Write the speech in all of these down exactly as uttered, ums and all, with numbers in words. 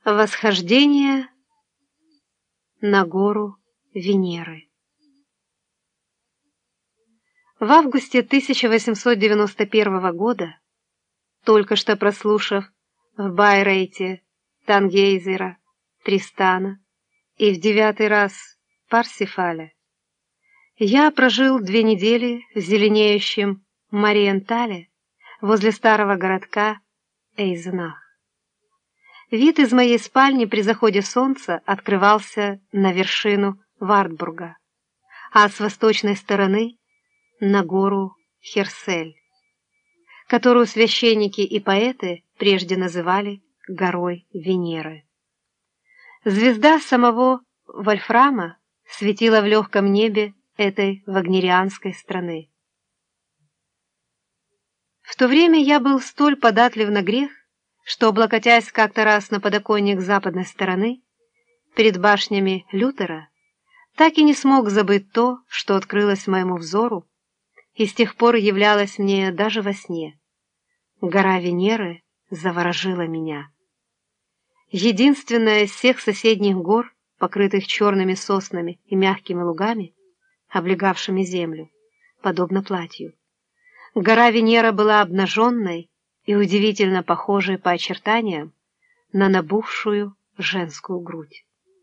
Восхождение на гору Венеры. В августе тысяча восемьсот девяносто первого года, только что прослушав в Байрейте Тангейзера, Тристана и в девятый раз Парсифаля, я прожил две недели в зеленеющем Мариентале возле старого городка Эйзенах. Вид из моей спальни при заходе солнца открывался на вершину Вартбурга, а с восточной стороны — на гору Херсель, которую священники и поэты прежде называли горой Венеры. Звезда самого Вольфрама светила в легком небе этой вагнерианской страны. В то время я был столь податлив на грех, что, облокотясь как-то раз на подоконник западной стороны, перед башнями Лютера, так и не смог забыть то, что открылось моему взору, и с тех пор являлось мне даже во сне. Гора Венеры заворожила меня. Единственная из всех соседних гор, покрытых черными соснами и мягкими лугами, облегавшими землю, подобно платью. Гора Венера была обнаженной и удивительно похожей по очертаниям на набухшую женскую грудь.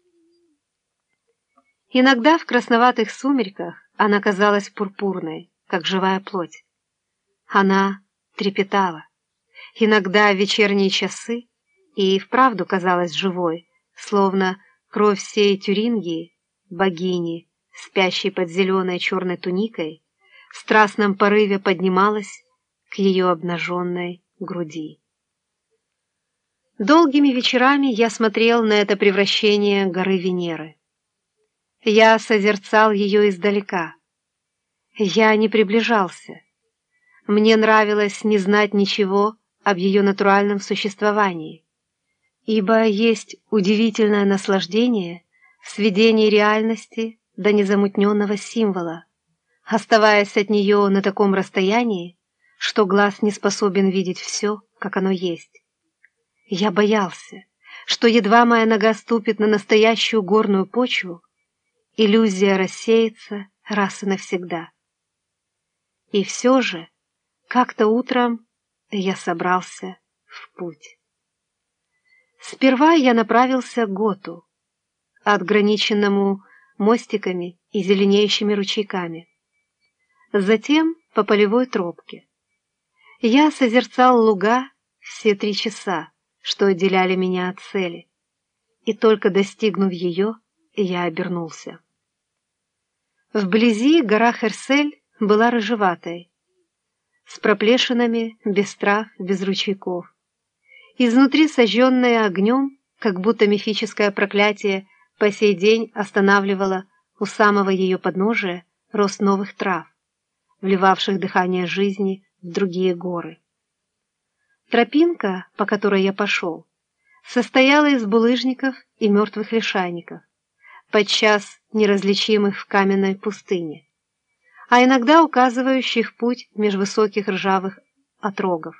Иногда в красноватых сумерках она казалась пурпурной, как живая плоть. Она трепетала. Иногда в вечерние часы и вправду казалась живой, словно кровь всей Тюрингии, богини, спящей под зеленой черной туникой, в страстном порыве поднималась к ее обнаженной груди. Долгими вечерами я смотрел на это превращение горы Венеры. Я созерцал ее издалека. Я не приближался. Мне нравилось не знать ничего об ее натуральном существовании, ибо есть удивительное наслаждение в сведении реальности до незамутненного символа, оставаясь от нее на таком расстоянии, что глаз не способен видеть все, как оно есть. Я боялся, что едва моя нога ступит на настоящую горную почву, иллюзия рассеется раз и навсегда. И все же, как-то утром я собрался в путь. Сперва я направился к Готу, отграниченному мостиками и зеленеющими ручейками, затем по полевой тропке. Я созерцал луга все три часа, что отделяли меня от цели, и только достигнув ее, я обернулся. Вблизи гора Херсель была рыжеватой, с проплешинами, без трав, без ручейков. Изнутри сожженная огнем, как будто мифическое проклятие по сей день останавливало у самого ее подножия рост новых трав, вливавших дыхание жизни в другие горы. Тропинка, по которой я пошел, состояла из булыжников и мертвых лишайников, подчас неразличимых в каменной пустыне, а иногда указывающих путь меж высоких ржавых отрогов.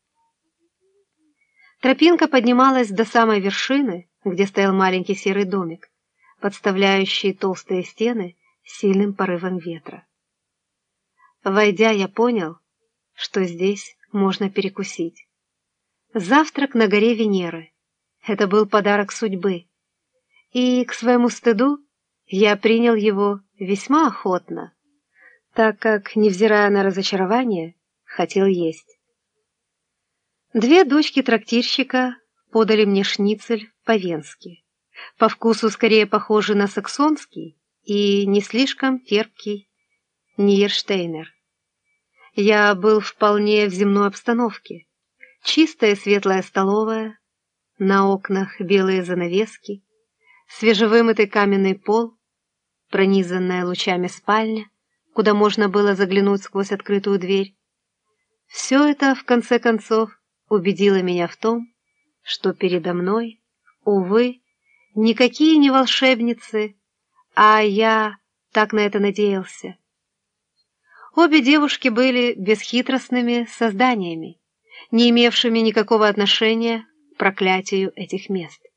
Тропинка поднималась до самой вершины, где стоял маленький серый домик, подставляющий толстые стены сильным порывом ветра. Войдя, я понял, что здесь можно перекусить. Завтрак на горе Венеры — это был подарок судьбы, и, к своему стыду, я принял его весьма охотно, так как, невзирая на разочарование, хотел есть. Две дочки трактирщика подали мне шницель по-венски, по вкусу скорее похожий на саксонский и не слишком терпкий Нейерштейнер. Я был вполне в земной обстановке. Чистая светлая столовая, на окнах белые занавески, свежевымытый каменный пол, пронизанная лучами спальня, куда можно было заглянуть сквозь открытую дверь. Все это, в конце концов, убедило меня в том, что передо мной, увы, никакие не волшебницы, а я так на это надеялся. Обе девушки были бесхитростными созданиями, не имевшими никакого отношения к проклятию этих мест.